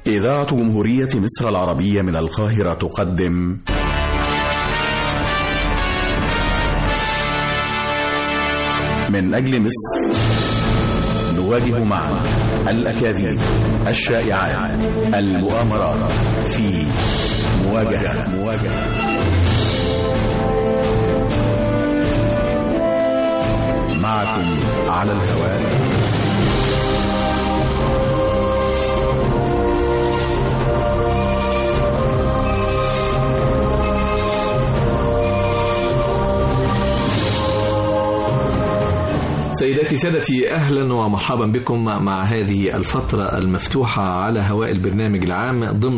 إذاعة جمهورية مصر العربية من القاهرة تقدم من أجل مصر، نواجه معا الأكاذيب، الشائعات، المؤامرات في مواجهة. معكم على الهواء سيداتي سادتي، أهلا ومرحبا بكم مع هذه الفترة المفتوحة على هواء البرنامج العام ضمن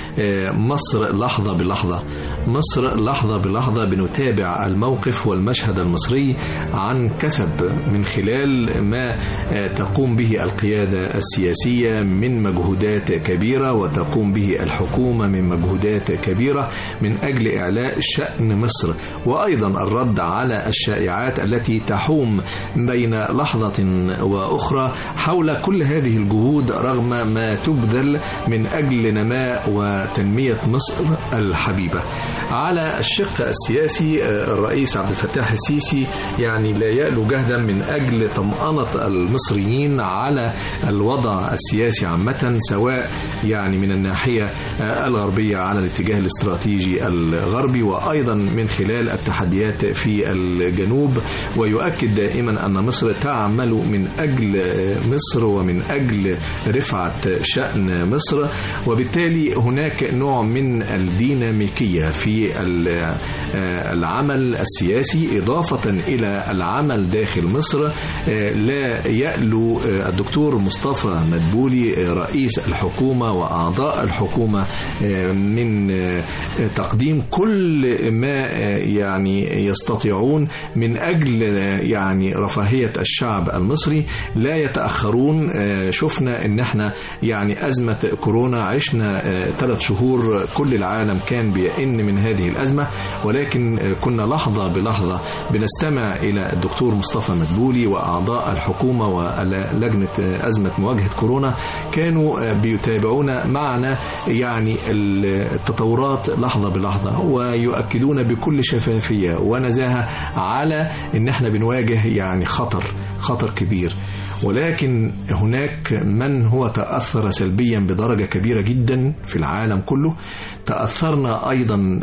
مصر لحظة بلحظة. مصر لحظة بلحظة بنتابع الموقف والمشهد المصري عن كثب من خلال ما تقوم به القيادة السياسية من مجهودات كبيرة وتقوم به الحكومة من مجهودات كبيرة من أجل إعلاء شأن مصر، وأيضا الرد على الشائعات التي تحوم بين لحظة وأخرى حول كل هذه الجهود رغم ما تبذل من أجل نماء وتنمية مصر الحبيبة. على الشق السياسي الرئيس عبد الفتاح السيسي يعني لا يألو جهدا من أجل طمأنة المصريين على الوضع السياسي عامة، سواء يعني من الناحية الغربية على الاتجاه الاستراتيجي الغربي، وأيضا من خلال التحديات في الجنوب، ويؤكد دائما أن مصر تعمل من أجل مصر ومن أجل رفعة شأن مصر. وبالتالي هناك نوع من الديناميكية في العمل السياسي إضافة إلى العمل داخل مصر. لا يألو الدكتور مصطفى مدبولي رئيس الحكومة وأعضاء الحكومة من تقديم كل ما يعني يستطيعون من أجل يعني رفاهية الشعب المصري. لا يتأخرون. شفنا ان احنا يعني أزمة كورونا عشنا 3 شهور كل العالم كان بيئن من هذه الأزمة، ولكن كنا لحظة بلحظة بنستمع إلى الدكتور مصطفى مدبولي وأعضاء الحكومة ولجنة أزمة مواجهة كورونا، كانوا بيتابعون معنا يعني التطورات لحظة بلحظة، ويؤكدون بكل شفافية ونزاهة على ان احنا بنواجه يعني خطر كبير. ولكن هناك من هو تأثر سلبيا بدرجة كبيرة جدا في العالم كله. تأثرنا أيضا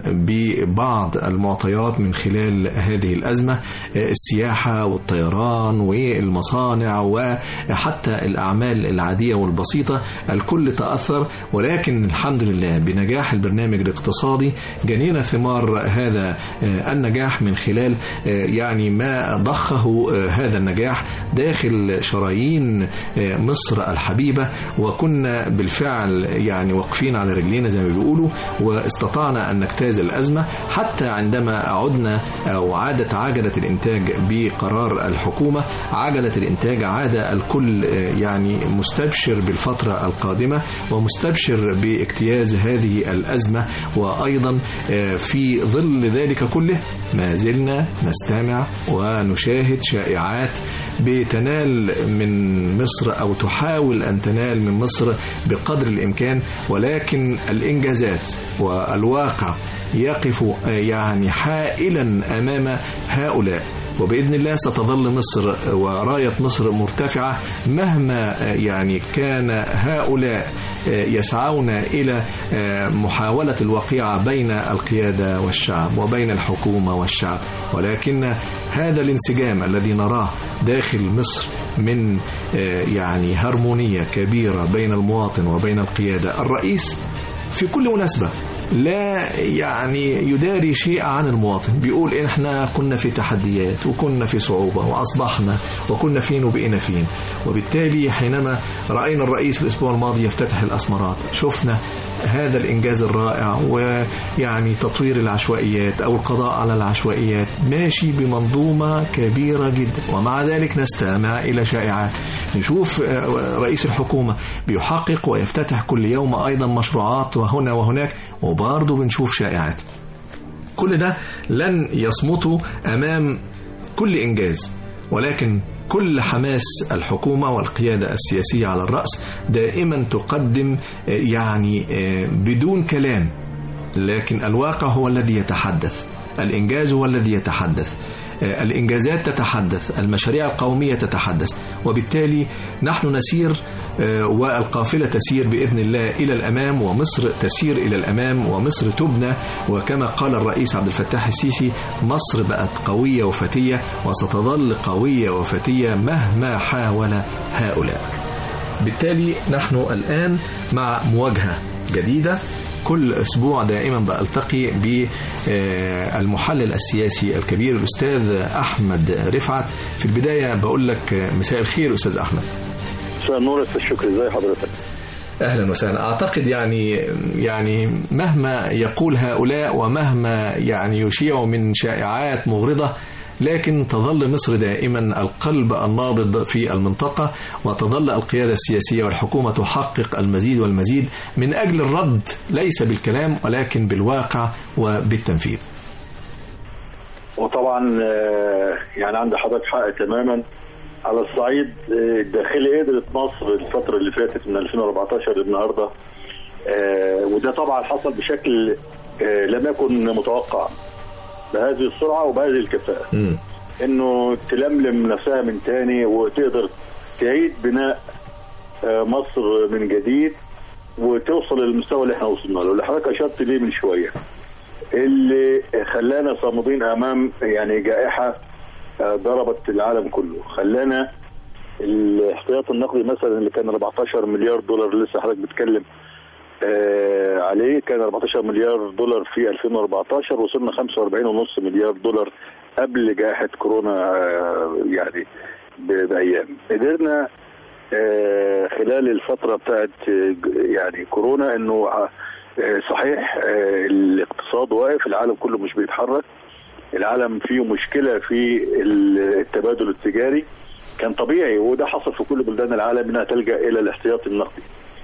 ببعض المعطيات من خلال هذه الأزمة، السياحة والطيران والمصانع وحتى الأعمال العادية والبسيطة، الكل تأثر. ولكن الحمد لله بنجاح البرنامج الاقتصادي جنينا ثمار هذا النجاح من خلال يعني ما ضخه هذا النجاح داخل شرايين مصر الحبيبة، وكنا بالفعل يعني واقفين على رجلينا زي ما بيقولوا، واستطعنا أن نجتاز الأزمة حتى عندما عدنا أو عادت عجلة الإنتاج بقرار الحكومة. عجلة الإنتاج عاد الكل يعني مستبشر بالفترة القادمة ومستبشر باجتياز هذه الأزمة. وأيضا في ظل ذلك كله ما زلنا نستمع ونشاهد شائعات بتنال من مصر أو تحاول أن تنال من مصر بقدر الإمكان، ولكن الإنجازات والواقع يقف يعني حائلا أمام هؤلاء. وبإذن الله ستظل مصر وراية مصر مرتفعة مهما يعني كان هؤلاء يسعون إلى محاولة الوقيعة بين القيادة والشعب وبين الحكومة والشعب. ولكن هذا الانسجام الذي نراه داخل مصر من يعني هرمونية كبيرة بين المواطن وبين القيادة. الرئيس في كل مناسبة لا يعني يداري شيء عن المواطن، بيقول احنا كنا في تحديات وكنا في صعوبة وأصبحنا وكنا فين وبقينا فين. وبالتالي حينما رأينا الرئيس الأسبوع الماضي يفتتح الأسمرات، شفنا هذا الإنجاز الرائع، ويعني تطوير العشوائيات أو القضاء على العشوائيات ماشي بمنظومة كبيرة جدا. ومع ذلك نستمع إلى شائعات. نشوف رئيس الحكومة بيحقق ويفتتح كل يوم أيضا مشروعات وهنا وهناك، وبرضه بنشوف شائعات. كل ده لن يصمتوا أمام كل إنجاز، ولكن كل حماس الحكومة والقيادة السياسية على الرأس دائما تقدم يعني بدون كلام، لكن الواقع هو الذي يتحدث، الإنجاز هو الذي يتحدث، الإنجازات تتحدث، المشاريع القومية تتحدث، وبالتالي نحن نسير والقافلة تسير بإذن الله إلى الأمام، ومصر تسير إلى الأمام، ومصر تبنى، وكما قال الرئيس عبد الفتاح السيسي مصر بقت قوية وفتية وستظل قوية وفتية مهما حاول هؤلاء. بالتالي نحن الآن مع مواجهة جديدة. كل أسبوع دائما بألتقي بالمحلل السياسي الكبير الأستاذ أحمد رفعت. في البداية بقول لك مساء الخير أستاذ أحمد. مساء النور، الشكر، ازي حضرتك؟ أهلا وسهلا. أعتقد يعني مهما يقول هؤلاء ومهما يعني يشيع من شائعات مغرضة، لكن تظل مصر دائما القلب النابض في المنطقة، وتظل القيادة السياسية والحكومة تحقق المزيد والمزيد من أجل الرد ليس بالكلام ولكن بالواقع وبالتنفيذ. وطبعا يعني عند حضرتك حق تماما. على الصعيد الداخلي قدرت مصر الفترة اللي فاتت من 2014 للنهاردة، وده طبعا حصل بشكل لم يكن متوقع بهذه السرعة وبهذه الكفاءة، انه تلملم نفسها من تاني وتقدر تعيد بناء مصر من جديد وتوصل للمستوى اللي احنا وصلنا له، اللي حضرتك اشرت ليه من شوية، اللي خلانا صامدين امام يعني جائحة ضربت العالم كله. خلانا الاحتياط النقدي مثلا اللي كان 14 مليار دولار اللي لسه حضرتك بتتكلم عليه، كان 14 مليار دولار في 2014، وصلنا 45.5 مليار دولار قبل جائحة كورونا يعني بأيام. قدرنا خلال الفترة بتاعت يعني كورونا انه صحيح الاقتصاد واقف، العالم كله مش بيتحرك، العالم فيه مشكلة في التبادل التجاري، كان طبيعي وده حصل في كل بلدان العالم انها تلجأ الى الاحتياط النقدي.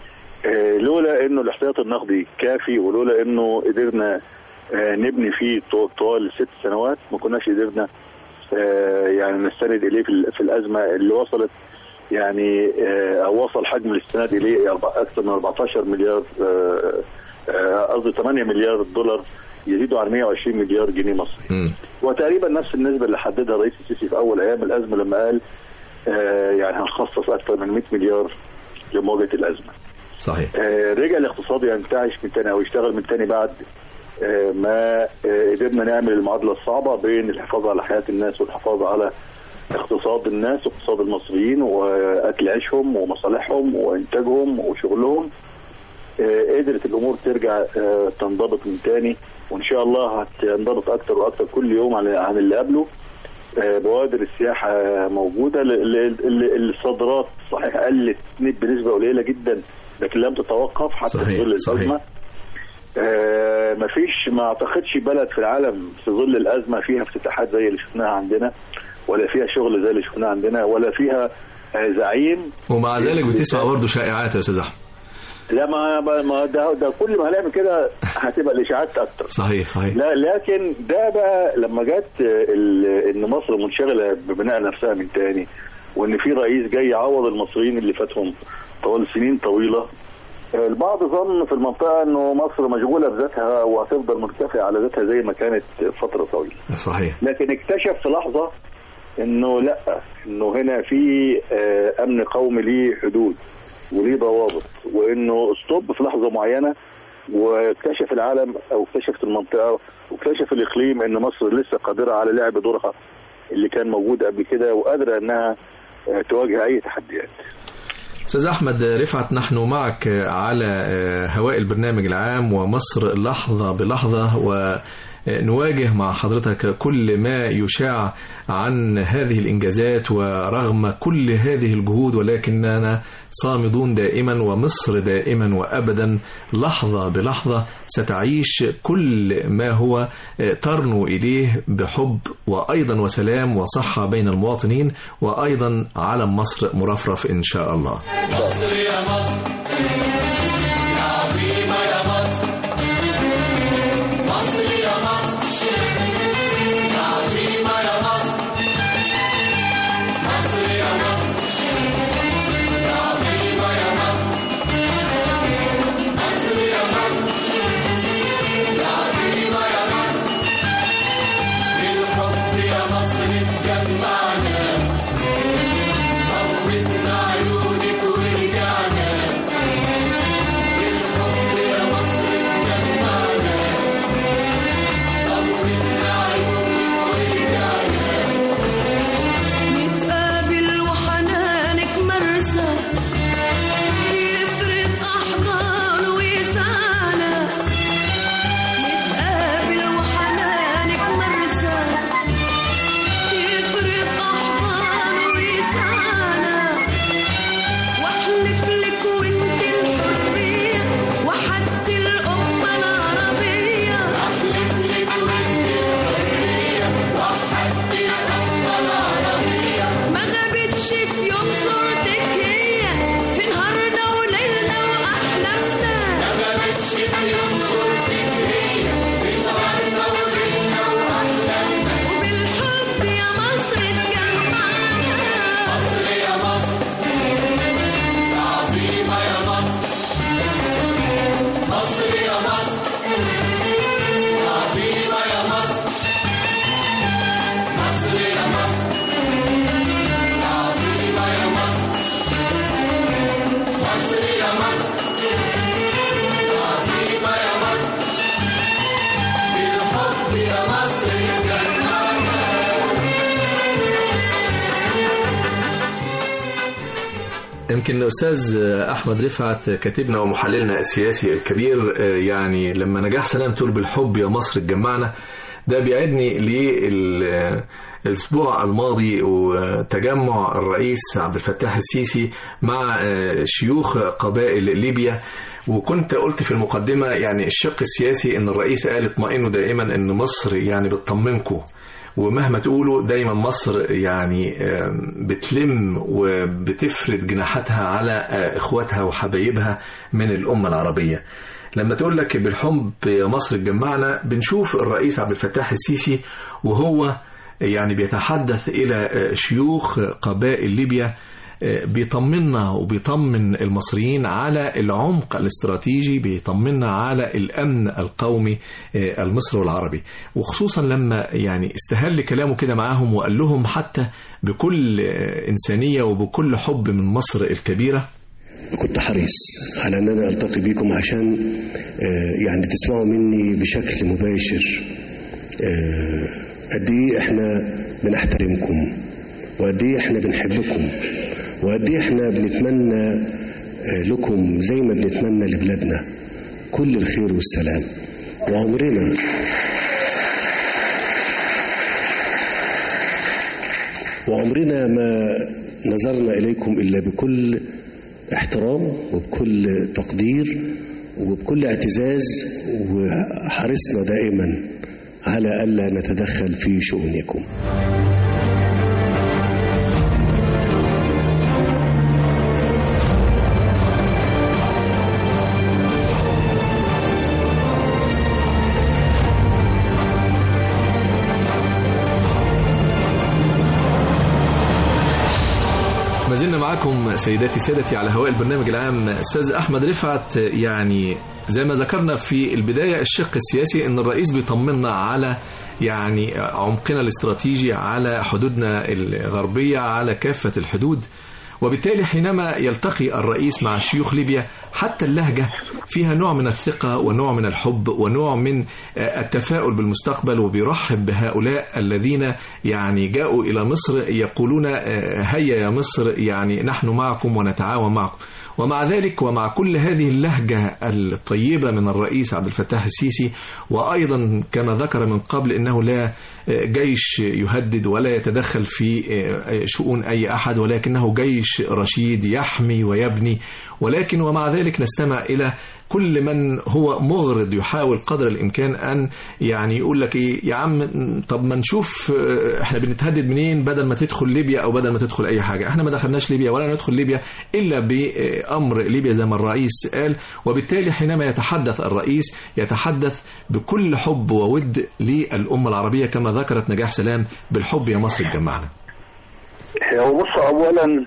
لولا انه الاحتياط النقدي كافي، ولولا انه قدرنا نبني فيه طوال 6 سنوات، ما كناش قدرنا يعني نستند اليه في الازمه اللي وصلت يعني او وصل حجم الاستناد اليه اكثر من 14 مليار قصدي 8 مليار دولار، يزيدوا عن 120 مليار جنيه مصري. وتقريبا نفس النسبه اللي حددها الرئيس السيسي في اول ايام الازمه لما قال يعني هنخصص اكثر من 100 مليار لمواجهه الازمه. صحيح. رجع الاقتصاد ينتعش من تاني او يشتغل من تاني بعد ما قدرنا نعمل المعادله الصعبه بين الحفاظ على حياه الناس والحفاظ على اقتصاد الناس واقتصاد المصريين واكل عيشهم ومصالحهم وانتاجهم وشغلهم. قدرت الامور ترجع تنضبط من تاني، وان شاء الله هتنضبط اكتر واكتر كل يوم عن اللي قبله. بوادر السياحه موجوده، الصادرات صحيح قلت بنسبه قليله جدا لكن لم تتوقف حتى في ظل الازمه. ما اعتقدش بلد في العالم في ظل الازمه فيها افتتاحات زي اللي شفناها عندنا، ولا فيها شغل زي اللي شفناه عندنا، ولا فيها زعيم. ومع ذلك بتسمع برضه شائعات يا استاذ احمد. لا ما ده كل ما هنعمل كده هتبقى الاشاعات اكتر. صحيح. لا لكن ده بقى لما جت ان مصر منشغله ببناء نفسها من تاني، وان في رئيس جاي يعوض المصريين اللي فاتهم طوال سنين طويله. البعض ظن في المنطقه انه مصر مشغوله بذاتها وهتفضل مرتفعه على ذاتها زي ما كانت فتره طويله. صحيح. لكن اكتشف في لحظه انه لا، انه هنا في امن قومي ليه حدود وليه ضوابط، وانه ستوب في لحظه معينه. واكتشف العالم او اكتشفت المنطقه واكتشف الاقليم ان مصر لسه قادره على لعب دورها اللي كان موجود قبل كده، وقادره انها تواجه اي تحديات. أستاذ أحمد رفعت، نحن معك على هواء البرنامج العام ومصر لحظة بلحظة، ونواجه مع حضرتك كل ما يشاع عن هذه الإنجازات ورغم كل هذه الجهود، ولكننا صامدون دائما، ومصر دائما وأبدا لحظة بلحظة ستعيش كل ما هو ترنو إليه بحب وأيضا وسلام وصحة بين المواطنين، وأيضا علم مصر مرفرف إن شاء الله. مصر يا مصر يا عظيمة يا مصر، مصر يا مصر يا عظيمة يا مصر، مصر يمكن أستاذ أحمد رفعت كاتبنا ومحللنا السياسي الكبير يعني لما نجاح سلام تقول بالحب يا مصر اتجمعنا، ده بيعيدني للأسبوع الماضي وتجمع الرئيس عبد الفتاح السيسي مع شيوخ قبائل ليبيا. وكنت قلت في المقدمة يعني الشق السياسي ان الرئيس قال اطمئنوا دائما ان مصر يعني بتطمنكم، ومهما تقولوا دايما مصر يعني بتلم وبتفرد جناحاتها على اخواتها وحبايبها من الأمة العربية. لما تقول لك بالحب يا مصر اتجمعنا، بنشوف الرئيس عبد الفتاح السيسي وهو يعني بيتحدث إلى شيوخ قبائل ليبيا بيطمنا وبيطمن المصريين على العمق الاستراتيجي، بيطمنا على الأمن القومي المصري والعربي، وخصوصا لما يعني استهل كلامه كده معاهم وقال لهم حتى بكل إنسانية وبكل حب من مصر الكبيرة. كنت حريص على أن أنا ألتقي بكم عشان يعني تسمعوا مني بشكل مباشر قد إيه إحنا بنحترمكم، وقد إيه إحنا بنحبكم، وقد إيه إحنا بنتمنى لكم زي ما بنتمنى لبلادنا كل الخير والسلام. وعمرنا ما نظرنا إليكم إلا بكل احترام وبكل تقدير وبكل اعتزاز، وحرصنا دائما على ألا نتدخل في شؤونكم. ما زلنا معكم سيداتي سادتي على هواء البرنامج العام. أستاذ أحمد رفعت، يعني زي ما ذكرنا في البداية الشق السياسي أن الرئيس بيطمنا على يعني عمقنا الاستراتيجي، على حدودنا الغربية، على كافة الحدود. وبالتالي حينما يلتقي الرئيس مع شيوخ ليبيا حتى اللهجة فيها نوع من الثقة ونوع من الحب ونوع من التفاؤل بالمستقبل، وبيرحب بهؤلاء الذين يعني جاءوا إلى مصر يقولون هيا يا مصر، يعني نحن معكم ونتعاون معكم. ومع ذلك ومع كل هذه اللهجة الطيبة من الرئيس عبد الفتاح السيسي، وأيضا كما ذكر من قبل أنه لا جيش يهدد ولا يتدخل في شؤون أي أحد، ولكنه جيش رشيد يحمي ويبني. ولكن ومع ذلك نستمع إلى كل من هو مغرض يحاول قدر الإمكان أن يعني يقول لك إيه يا عم، طب ما نشوف إحنا بنتهدد منين بدل ما تدخل ليبيا أو بدل ما تدخل أي حاجة. إحنا ما دخلناش ليبيا ولا ندخل ليبيا إلا بأمر ليبيا زي ما الرئيس قال. وبالتالي حينما يتحدث الرئيس يتحدث بكل حب وود للأمة العربية كما ذكرت نجاح سلام بالحب يا مصر اتجمعنا. بص، أولا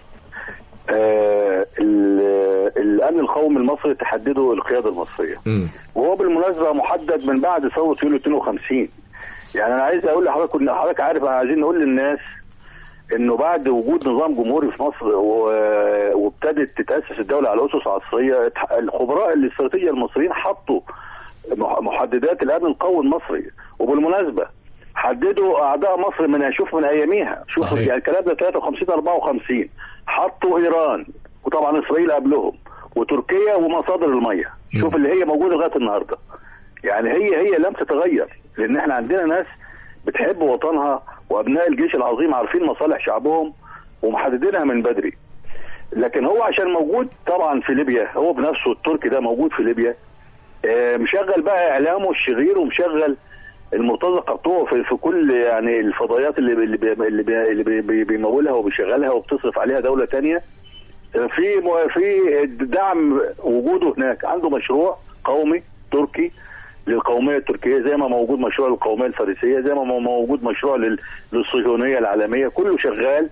الأمن القومي المصري تحدده القيادة المصرية، وهو بالمناسبة محدد من بعد ثورة يوليو 52. يعني أنا عايز أقول لحضرتك عارف، عايزين نقول للناس إنه بعد وجود نظام جمهوري في مصر وابتدت تتأسس الدولة على أسس عصرية، الخبراء الاستراتيجية المصريين حطوا محددات الأمن القومي المصري. وبالمناسبة حددوا أعداء مصر من أياميها، شوف يعني الكلام ده 53-54 حطوا إيران، وطبعا إسرائيل قبلهم، وتركيا، ومصادر المية. شوف اللي هي موجودة لغاية النهاردة. يعني هي لم تتغير، لأن احنا عندنا ناس بتحب وطنها، وأبناء الجيش العظيم عارفين مصالح شعبهم ومحددينها من بدري. لكن هو عشان موجود طبعا في ليبيا، هو بنفسه التركي ده موجود في ليبيا، مشغل بقى إعلامه الشرير، ومشغل المرتزقة بتوعه في كل يعني الفضائيات اللي بيمولها وبيشغلها وبتصرف عليها دولة تانية، في دعم وجوده هناك. عنده مشروع قومي تركي للقوميه التركيه، زي ما موجود مشروع للقوميه الفارسيه، زي ما موجود مشروع للصهيونيه العالميه، كله شغال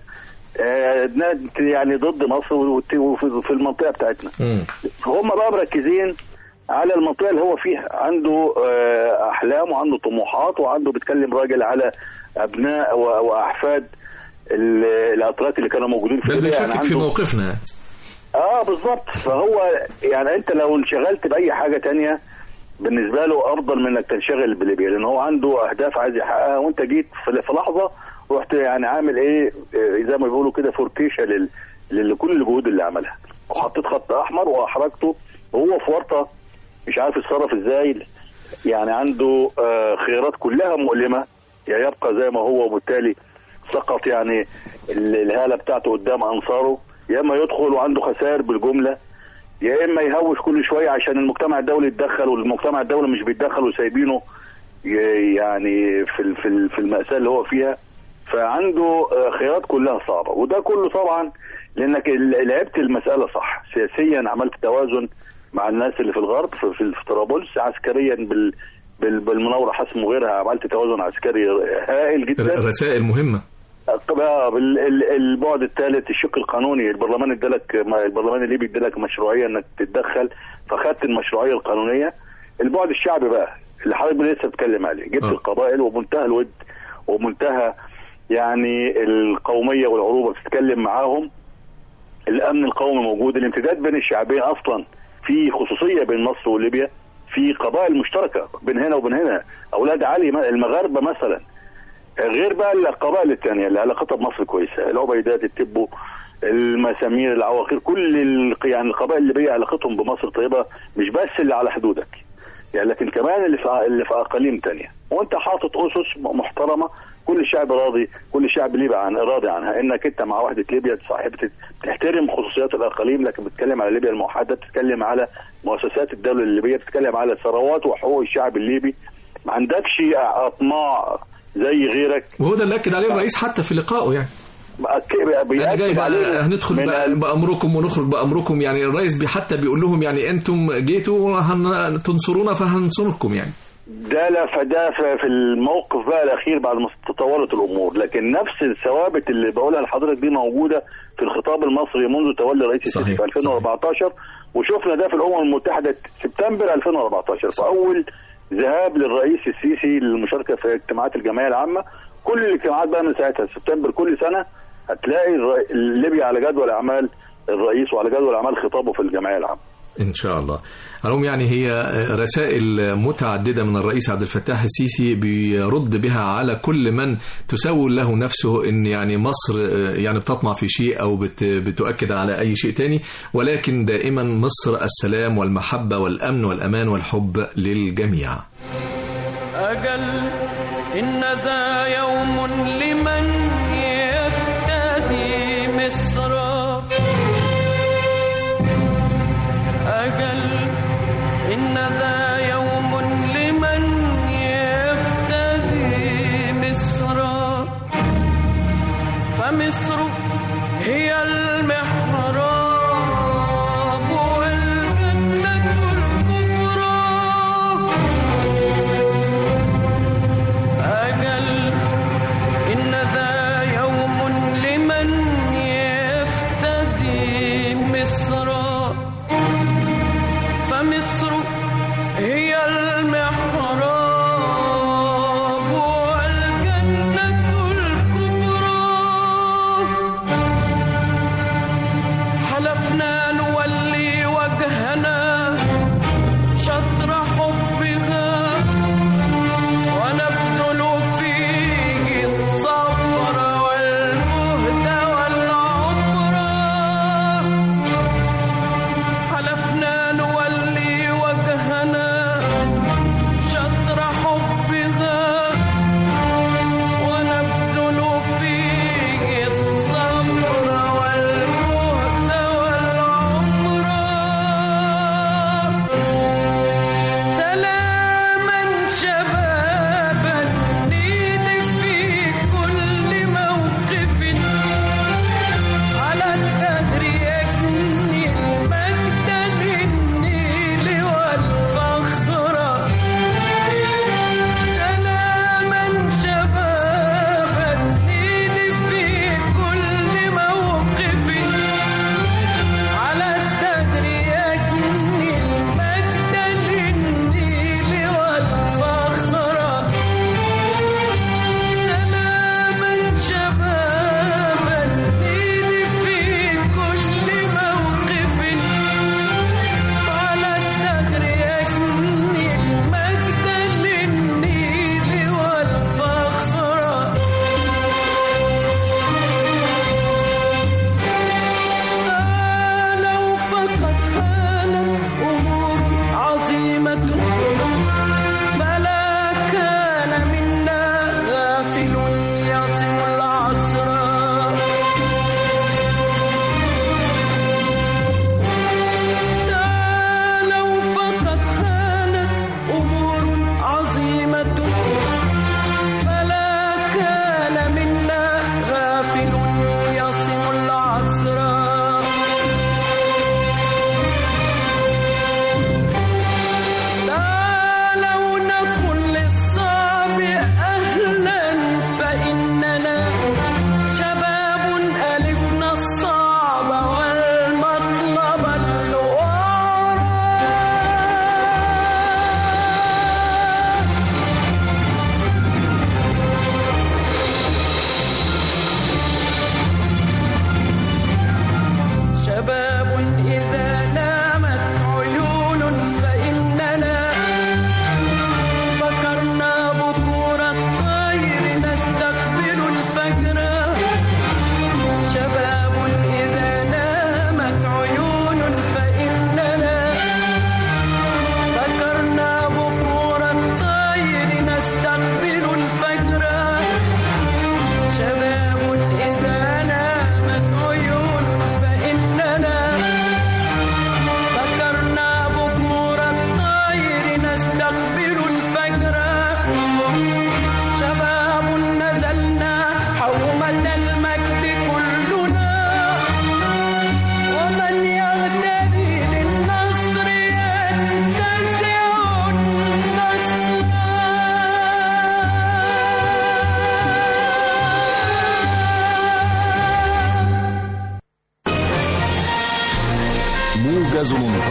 يعني ضد مصر وفي المنطقه بتاعتنا. هم بقى مركزين على المنطقه اللي هو فيها، عنده احلام وعنده طموحات وعنده بيتكلم راجل على ابناء واحفاد الاتراك اللي كانوا موجودين في ليبيا. يعني في موقفنا. بالظبط. فهو يعني انت لو انشغلت باي حاجه تانية بالنسبه له افضل من انك تنشغل بليبيا، لان هو عنده اهداف عايز يحققها، وانت جيت في لحظه رحت يعني عامل ايه زي ما بيقولوا كده فركيشه لكل الجهود اللي عملها، وحطيت خط احمر واحرجته، وهو في ورطه مش عارف يتصرف ازاي. يعني عنده خيارات كلها مؤلمه، يا يبقى زي ما هو وبالتالي سقط يعني الهاله بتاعته قدام انصاره، يا اما يدخل وعنده خسائر بالجمله، يا اما يهوش كل شويه عشان المجتمع الدولي يتدخل، والمجتمع الدولي مش بيتدخل وسايبينه يعني في المأساة اللي هو فيها. فعنده خيارات كلها صعبه، وده كله طبعا لانك لعبت المساله صح سياسيا، عملت توازن مع الناس اللي في الغرب في طرابلس، عسكريا بالمناوره حسم وغيرها عملت توازن عسكري هائل جدا. رسائل مهمه. البعد الثالث الشق القانوني، البرلمان الليبي ادالك مشروعيه انك تتدخل، فخدت المشروعيه القانونيه. البعد الشعبي بقى اللي حضرتك لسه بتتكلم عليه، جبت القبائل ومنتهى الود ومنتهى يعني القوميه والعروبه بتتكلم معاهم. الامن القومي موجود، الامتداد بين الشعبين اصلا في خصوصيه بين مصر وليبيا، في قبائل مشتركه بين هنا وبين هنا، اولاد علي المغاربه مثلا، غير بقى القبائل الثانيه اللي علاقتها بمصر كويسه، العبيدات، التبو، المسامير، العواقير، كل يعني القبائل الليبيه علاقتهم بمصر طيبه، مش بس اللي على حدودك يعني، لكن كمان اللي في اقاليم ثانيه. وانت حاطط اسس محترمه، كل شعب راضي، كل شعب ليبي راضي عنها، انك انت مع وحده ليبيا صاحبه تحترم خصوصيات الاقاليم، لكن بتتكلم على ليبيا الموحده، بتتكلم على مؤسسات الدوله الليبيه، بتتكلم على ثروات وحقوق الشعب الليبي، ما عندكش اطماع زي غيرك. وهو ده اللي اكد عليه الرئيس حتى في لقائه يعني جاي بقى هندخل بأمركم ونخرج بأمركم، يعني الرئيس حتى بيقول لهم يعني انتم جيتوا تنصرونا فهننصركم يعني. ده لا فده في الموقف بقى الاخير بعد ما تطورت الامور، لكن نفس الثوابت اللي بقولها لحضرتك دي موجوده في الخطاب المصري منذ تولي رئيس السيسي في 2014 وشفنا ده في الامم المتحده سبتمبر 2014 في اول ذهاب للرئيس السيسي للمشاركه في اجتماعات الجمعيه العامه. كل الاجتماعات بقى من ساعتها سبتمبر كل سنه هتلاقي ليبيا على جدول اعمال الرئيس وعلى جدول اعمال خطابه في الجمعيه العامه إن شاء الله. اليوم يعني هي رسائل متعددة من الرئيس عبد الفتاح السيسي بيرد بها على كل من تسول له نفسه إن يعني مصر يعني بتطمع في شيء أو بتؤكد على أي شيء تاني، ولكن دائما مصر السلام والمحبة والأمن والأمان والحب للجميع. أجل إن ذا يوم لمن يفتدي مصر، أجل إن ذا يوم لمن يفتدي مصر، فمصر هي المحراب والجنة الكبرى. أجل إن ذا يوم لمن يفتدي مصر، فمصر هي المحراب والجنة الكبرى.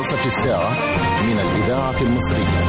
منتصف الساعة من الإذاعة المصرية.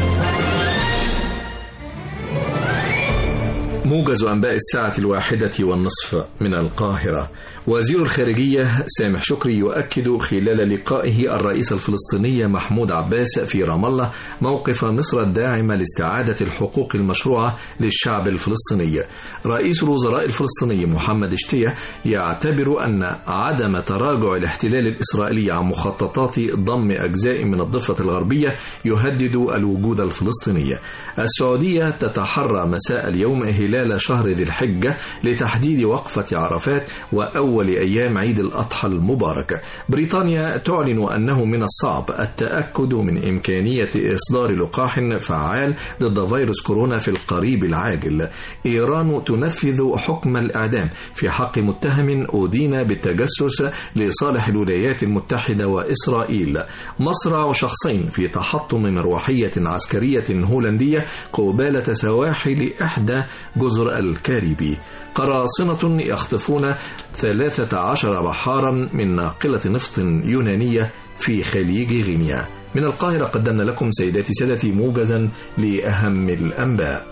موجز أنباء الساعة 1:30 من القاهرة. وزير الخارجية سامح شكري يؤكد خلال لقائه الرئيس الفلسطيني محمود عباس في رام الله موقف مصر الداعم لاستعادة الحقوق المشروعة للشعب الفلسطيني. رئيس الوزراء الفلسطيني محمد اشتية يعتبر أن عدم تراجع الاحتلال الإسرائيلي عن مخططات ضم أجزاء من الضفة الغربية يهدد الوجود الفلسطيني. السعودية تتحرى مساء اليوم هلال شهر ذي الحجة لتحديد وقفة عرفات وأول أيام عيد الأضحى المبارك. بريطانيا تعلن أنه من الصعب التأكد من إمكانية إصدار لقاح فعال ضد فيروس كورونا في القريب العاجل. إيران تنفذ حكم الإعدام في حق متهم أدين بالتجسس لصالح الولايات المتحدة وإسرائيل. مصرع شخصين في تحطم مروحية عسكرية هولندية قبالة سواحل إحدى جزر الكاريبي. قراصنة يخطفون 13 بحارا من ناقلة نفط يونانية في خليج غينيا. من القاهرة قدمنا لكم سيداتي سادتي موجزا لأهم الأنباء.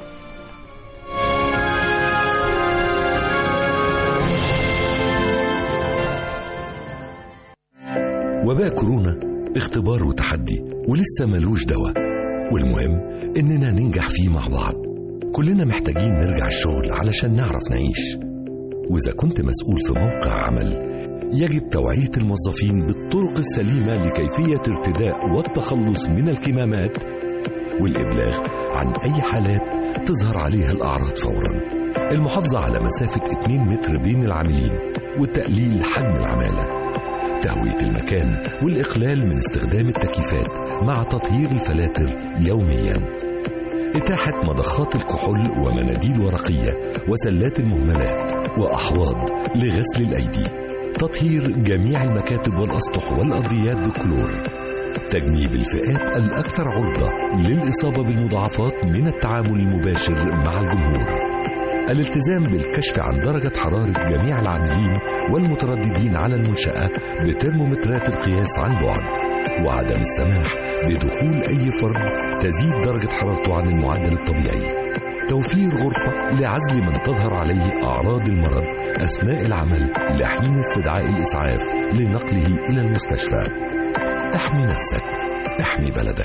وباء كورونا اختبار وتحدي ولسه ملوش دواء، والمهم إننا ننجح فيه مع بعض. كلنا محتاجين نرجع الشغل علشان نعرف نعيش، وإذا كنت مسؤول في موقع عمل يجب توعية الموظفين بالطرق السليمة لكيفية ارتداء والتخلص من الكمامات والإبلاغ عن أي حالات تظهر عليها الأعراض فورا. المحافظة على مسافة 2 متر بين العاملين وتقليل حجم العمالة، تهوية المكان والإقلال من استخدام التكييفات مع تطهير الفلاتر يوميا، إتاحة مضخات الكحول ومناديل ورقية وسلات المهملات وأحواض لغسل الأيدي، تطهير جميع المكاتب والأسطح والأرضيات بالكلور، تجنيب الفئات الأكثر عرضة للإصابة بالمضاعفات من التعامل المباشر مع الجمهور، الالتزام بالكشف عن درجة حرارة جميع العاملين والمترددين على المنشأة بترمومترات القياس عن بعد، وعدم السماح بدخول أي فرد تزيد درجة حرارته عن المعدل الطبيعي، توفير غرفة لعزل من تظهر عليه أعراض المرض أثناء العمل لحين استدعاء الإسعاف لنقله إلى المستشفى. احمي نفسك، احمي بلدك.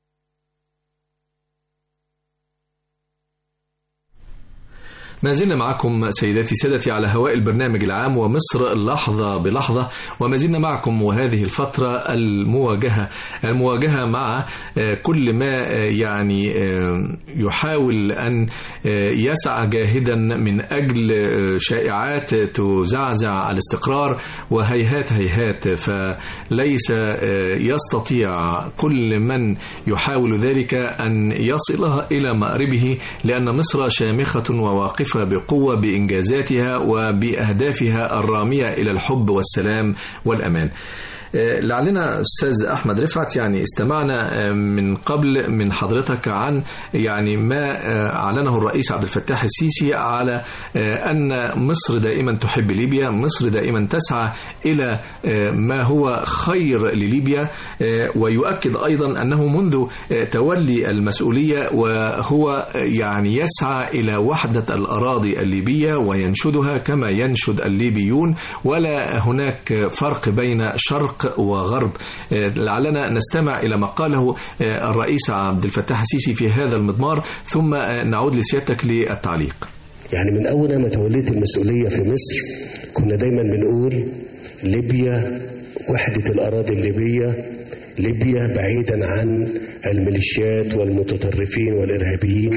ما زلنا معكم سيداتي سادتي على هواء البرنامج العام ومصر لحظة بلحظة، وما زلنا معكم وهذه الفترة المواجهة مع كل ما يعني يحاول أن يسعى جاهدا من أجل شائعات تزعزع الاستقرار، وهيهات هيهات فليس يستطيع كل من يحاول ذلك أن يصلها إلى مأربه، لأن مصر شامخة وواقفة بقوة بإنجازاتها وبأهدافها الرامية إلى الحب والسلام والأمان. لعلنا أستاذ أحمد رفعت يعني استمعنا من قبل من حضرتك عن يعني ما أعلنه الرئيس عبد الفتاح السيسي على أن مصر دائما تحب ليبيا، مصر دائما تسعى إلى ما هو خير لليبيا، ويؤكد أيضا أنه منذ تولي المسؤولية وهو يعني يسعى إلى وحدة الأراضي الليبية وينشدها كما ينشد الليبيون، ولا هناك فرق بين شرق وغرب. لعلنا نستمع إلى ما قاله الرئيس عبد الفتاح السيسي في هذا المضمار، ثم نعود لسيادتك للتعليق. يعني من أول ما توليت المسؤولية في مصر كنا دايما بنقول ليبيا وحدة الأراضي الليبية، ليبيا بعيدا عن الميليشيات والمتطرفين والإرهابيين،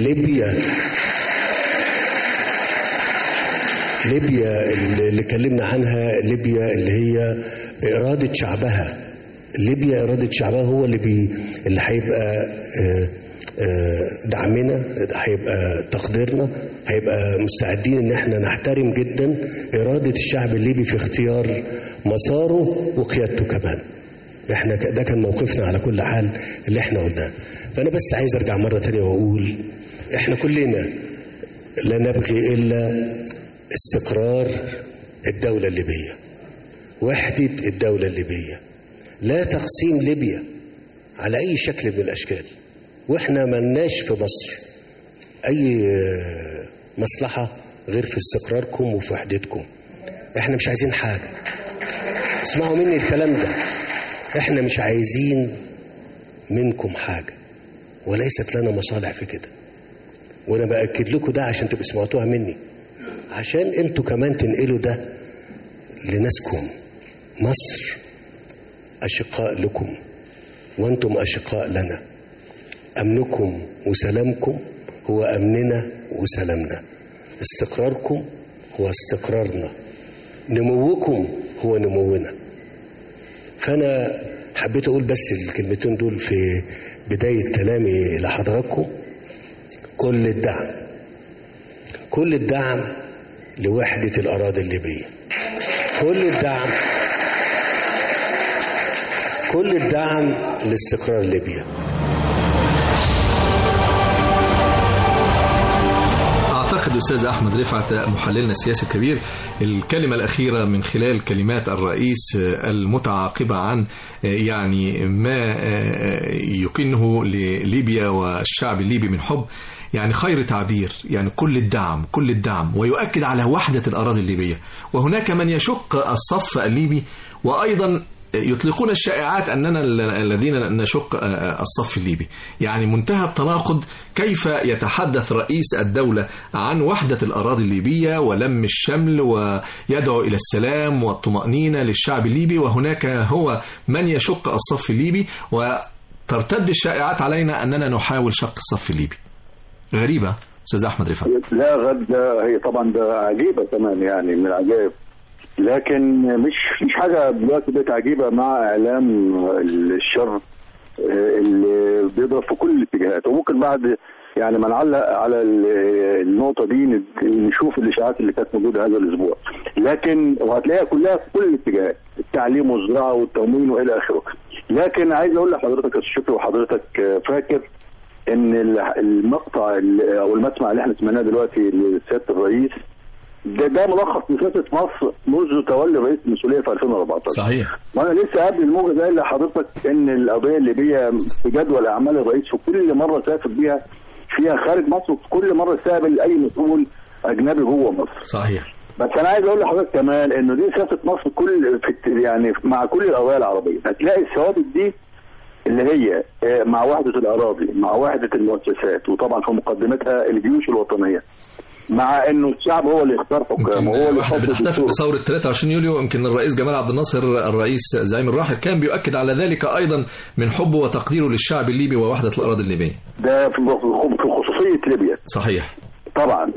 ليبيا اللي اتكلمنا عنها، ليبيا اللي هي إرادة شعبها، ليبيا إرادة شعبها هو اللي هيبقى دعمنا، هيبقى تقديرنا، هيبقى مستعدين ان احنا نحترم جدا إرادة الشعب الليبي في اختيار مساره وقيادته كمان. احنا ده كان موقفنا على كل حال اللي احنا قلناه. فانا بس عايز ارجع مرة تانية واقول احنا كلنا لا نبغي الا استقرار الدولة الليبية، وحدة الدولة الليبية، لا تقسيم ليبيا على أي شكل من الأشكال، وإحنا ملناش في مصر أي مصلحة غير في استقراركم وفي وحدتكم. إحنا مش عايزين حاجة، اسمعوا مني الكلام ده، إحنا مش عايزين منكم حاجة وليست لنا مصالح في كده. وأنا بأكد لكم ده عشان تبقوا سمعتوها مني، عشان أنتوا كمان تنقلوا ده لناسكم. مصر أشقاء لكم وأنتم أشقاء لنا. أمنكم وسلامكم هو أمننا وسلامنا، استقراركم هو استقرارنا، نموكم هو نمونا. فأنا حبيت أقول بس الكلمتين دول في بداية كلامي لحضراتكم. كل الدعم لوحدة الأراضي الليبية، كل الدعم لاستقرار ليبيا. أعتقد أستاذ أحمد رفعت محللنا السياسي الكبير الكلمة الأخيرة من خلال كلمات الرئيس المتعاقبة عن يعني ما يكنه لليبيا والشعب الليبي من حب، يعني خير تعبير، يعني كل الدعم ويؤكد على وحدة الأراضي الليبية. وهناك من يشق الصف الليبي وأيضا يطلقون الشائعات أننا الذين نشق الصف الليبي. يعني منتهى التناقض كيف يتحدث رئيس الدولة عن وحدة الأراضي الليبية ولم الشمل ويدعو إلى السلام والطمأنينة للشعب الليبي، وهناك هو من يشق الصف الليبي وترتد الشائعات علينا أننا نحاول شق الصف الليبي. غريبة أستاذ أحمد رفعت. لا غد هي طبعا ده عجيبة كمان، يعني من العجائب، لكن مش حاجة دلوقتي بقت عجيبة مع إعلام الشر اللي بيضرب في كل الاتجاهات. وممكن بعد يعني ما نعلق على النقطة دي نشوف الإشاعات اللي كانت موجودة هذا الأسبوع، لكن وهتلاقيها كلها في كل الاتجاهات، التعليم والزراعة والتموين وإلى آخره. لكن عايز أقول لحضرتك الشكر، وحضرتك فاكر إن المقطع أو المسمع اللي احنا سمعناه دلوقتي لسيادة الرئيس ده ملخص لسياسة مصر منذ تولي رئيس المسؤولية في 2014. صحيح. وانا لسه قبل الموجة ده اللي حضرتك ان القضية الليبية في جدول اعمال الرئيس في كل مرة سافر بيها فيها خارج مصر، وفي كل مرة استقبل اي مسؤول اجنبي جوه مصر. صحيح. بس انا عايز اقول لحضرتك كمان انه دي سياسة مصر يعني مع كل القضايا العربية هتلاقي الثوابت دي اللي هي مع وحدة الأراضي، مع وحدة المؤسسات، وطبعا في مقدمتها الجيوش الوطنية، مع انه الشعب هو اللي يختار حكامه، هو اللي احنا بنحتفل بثوره 23 يوليو. يمكن الرئيس جمال عبد الناصر الرئيس زعيم الراحل كان بيؤكد على ذلك ايضا من حبه وتقديره للشعب الليبي ووحده الاراضي الليبيه. ده في خصوصيه ليبيا. صحيح. طبعا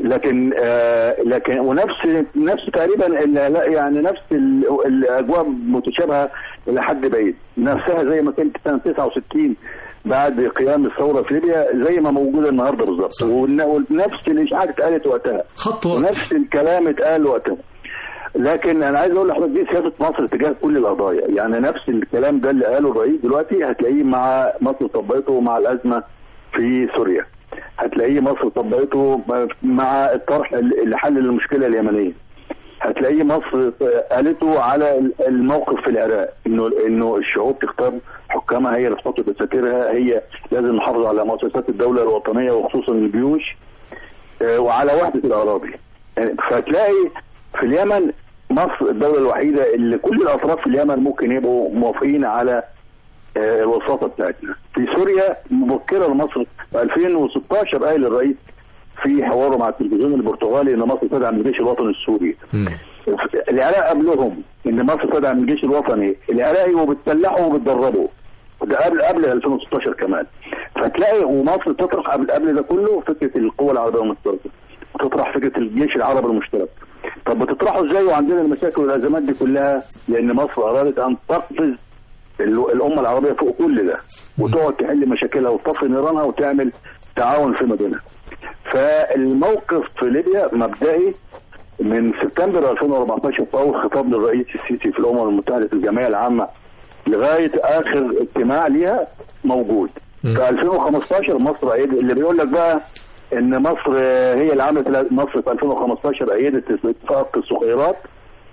لكن ونفس تقريبا يعني نفس الاجواء متشابهه الى حد بعيد، نفسها زي ما كانت سنه 69 بعد قيام الثوره في ليبيا زي ما موجوده النهارده بالظبط، ونفس الاشاعات اتقالت وقتها، ونفس الكلام اتقال وقتها. لكن انا عايز اقول لحضرتك دي سياسه مصر تجاه كل القضايا، يعني نفس الكلام ده اللي قاله الرئيس دلوقتي هتلاقيه مع مصر طبقته مع الازمه في سوريا، هتلاقيه مصر طبقته مع الطرح لحل المشكله اليمنيه، هتلاقيه مصر قالته على الموقف في العراق، انه الشعوب تختار حكامها، هي اللي تحط دساتيرها، هي لازم نحافظ على مؤسسات الدوله الوطنيه وخصوصا الجيوش، وعلى وحده الاراضي. فتلاقي في اليمن مصر الدوله الوحيده اللي كل الاطراف في اليمن ممكن يبقوا موافقين على الوساطه بتاعتنا. في سوريا مبكره لمصر في 2016 قال الرئيس في حواره مع التلفزيون البرتغالي ان مصر تدعم الجيش الوطني السوري. العراق قبلهم ان مصر تدعم الجيش الوطني العراقي وبتسلحه وبتدربه، ده قبل 2016 كمان. فتلاقي ومصر تطرح قبل ده كله فكره القوى العربيه المشتركه، وتطرح فكره الجيش العربي المشترك. طب بتطرحه ازاي وعندنا المشاكل والازمات دي كلها؟ لان مصر ارادت ان تقفز الامه العربيه فوق كل ده، وتقعد تحل مشاكلها وتطفي نيرانها وتعمل تعاون في مدينها. فالموقف في ليبيا مبدئي من سبتمبر 2014 في اول خطاب للرئيس السيسي في الامم المتحده في الجمعيه العامه لغايه اخر اجتماع ليها موجود. في 2015 مصر اللي بيقول لك بقى ان مصر هي اللي عملت، مصر في 2015 ايدت اتفاق الصخيرات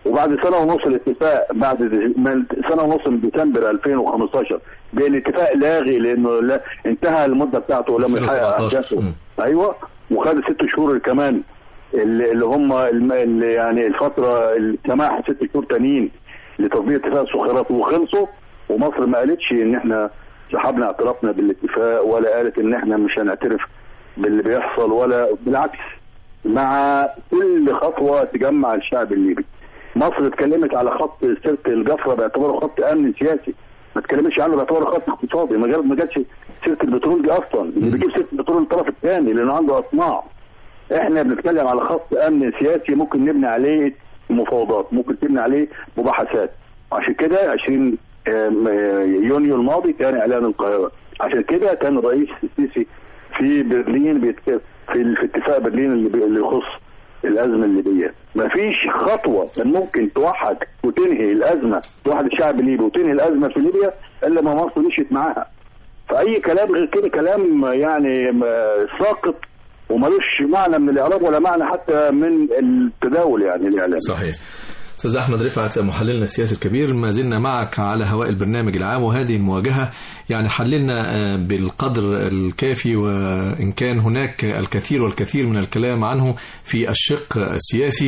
وبعد سنه ونص الاتفاق، بعد سنه ونص من ديسمبر 2015 بين اتفاق لاغي لانه انتهى المده بتاعته ولم يحقق اهدافه. ايوه، وخد 6 شهور كمان اللي هم اللي يعني الفتره السماح 6 شهور تانيين لتطبيق اتفاق الصخيرات وخلصوا، ومصر ما قالتش ان احنا سحبنا اعترافنا بالاتفاق، ولا قالت ان احنا مش هنعترف باللي بيحصل، ولا بالعكس مع كل خطوه تجمع الشعب الليبي. مصر اتكلمت على خط سيره الجفره باعتباره خط امن سياسي، ما اتكلمتش عنه باعتباره خط اقتصادي. ما جاتش سيره البترول دي اصلا، اللي بيجيب سيره البترول الطرف الثاني لانه عنده اصناع. احنا بنتكلم على خط امن سياسي ممكن نبني عليه مفاوضات، ممكن تبني عليه مباحثات. عشان كده 20 يونيو الماضي كان اعلان القاهره، عشان كده كان الرئيس السيسي في برلين في اتفاق برلين اللي يخص الازمه الليبيه. مفيش خطوه كان ممكن توحد وتنهي الازمه، توحد الشعب الليبي وتنهي الازمه في ليبيا الا ما مصر مشيت معاها. فاي كلام غير كده كلام يعني ساقط وملوش معنى من الاعراب ولا معنى حتى من التداول يعني الاعلامي. صحيح. أستاذ أحمد رفعت محللنا السياسي الكبير، ما زلنا معك على هواء البرنامج العام، وهذه المواجهة يعني حللنا بالقدر الكافي، وإن كان هناك الكثير والكثير من الكلام عنه في الشق السياسي،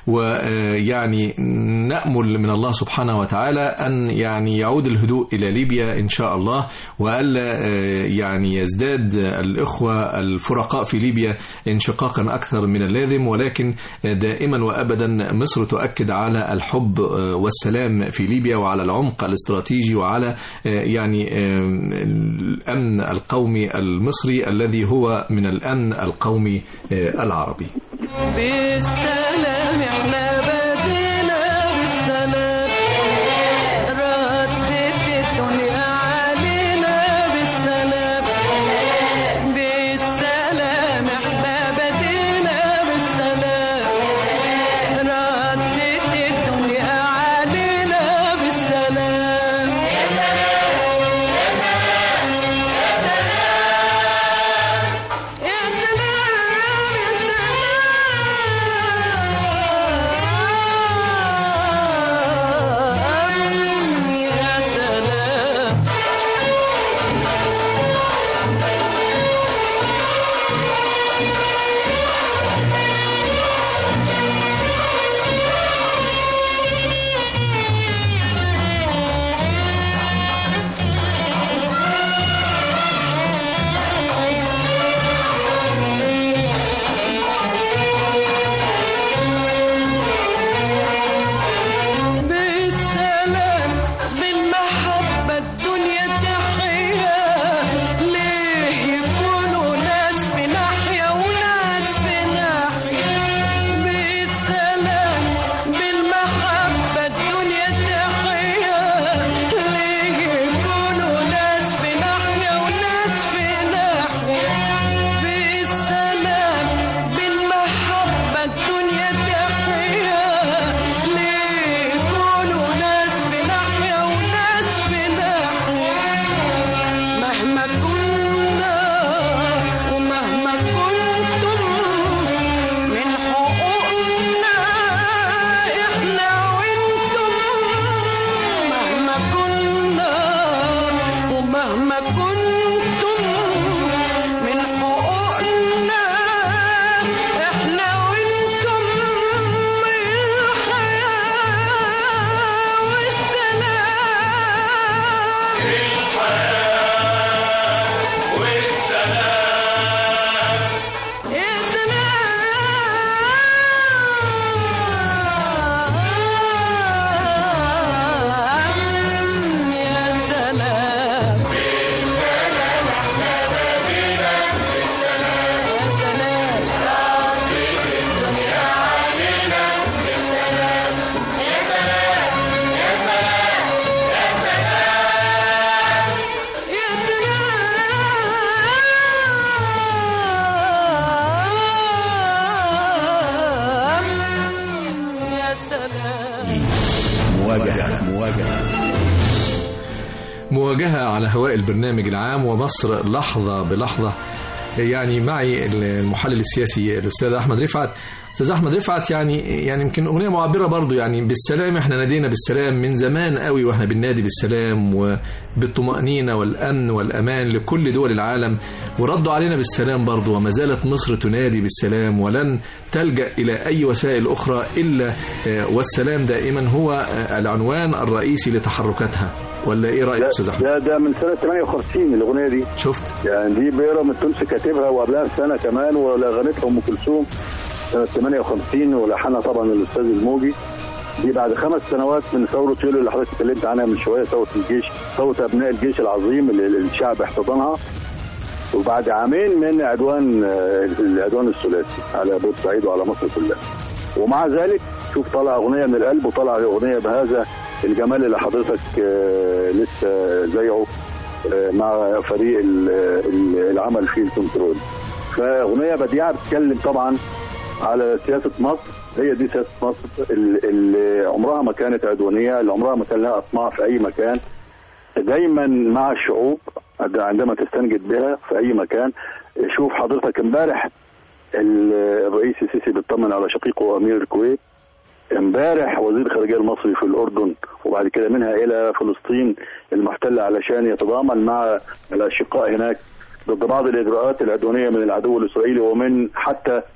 ويعني نأمل من الله سبحانه وتعالى أن يعني يعود الهدوء إلى ليبيا إن شاء الله، وألا يعني يزداد الإخوة الفرقاء في ليبيا انشقاقا أكثر من اللازم، ولكن دائما وأبدا مصر تؤكد على الحب والسلام في ليبيا، وعلى العمق الاستراتيجي، وعلى يعني الأمن القومي المصري الذي هو من الأمن القومي العربي. بالسلام احنا بدينا بالسلام، ردت الدنيا علينا بالسلام. بالسلام احنا بدينا بالسلام، ردت الدنيا علينا بالسلام. يا سلام يا سلام يا سلام يا مواجهة على هواء البرنامج العام ومصر لحظة بلحظة. يعني معي المحلل السياسي الأستاذ أحمد رفعت. استاذ احمد رفعت، يعني يمكن اغنيه معبره برضو، يعني بالسلام احنا نادينا بالسلام من زمان قوي، واحنا بننادي بالسلام وبالطمأنينة والامن والامان لكل دول العالم، وردوا علينا بالسلام برضو، وما زالت مصر تنادي بالسلام ولن تلجأ الى اي وسائل اخرى الا والسلام دائما هو العنوان الرئيسي لتحركاتها. ولا ايه رايك استاذ احمد؟ ده من سنه 58 الاغنيه دي. شفت يعني دي بيرم التونسي كاتبها، وقبلها بسنه كمان وغنتها ام كلثوم سنه 58 ولحنها طبعا الاستاذ الموجي. دي بعد 5 سنوات من ثوره يوليو اللي حضرتك اتكلمت عنها من شويه، ثوره الجيش، ثوره ابناء الجيش العظيم اللي الشعب احتضنها، وبعد عامين من العدوان الثلاثي على بورسعيد وعلى مصر كلها. ومع ذلك شوف طلع اغنيه من القلب، وطلع اغنيه بهذا الجمال اللي حضرتك لسه زيعه مع فريق العمل في الكنترول. فاغنيه بديعه بتتكلم طبعا على سياسه مصر، هي دي سياسه مصر اللي عمرها ما كانت عدوانيه، اللي عمرها ما كان لها اطماع في اي مكان، دايما مع الشعوب عندما تستنجد بها في اي مكان. شوف حضرتك امبارح الرئيس السيسي بيطمن على شقيقه امير الكويت، امبارح وزير الخارجيه المصري في الاردن، وبعد كده منها الى فلسطين المحتله علشان يتضامن مع الاشقاء هناك ضد بعض الاجراءات العدوانيه من العدو الاسرائيلي ومن حتى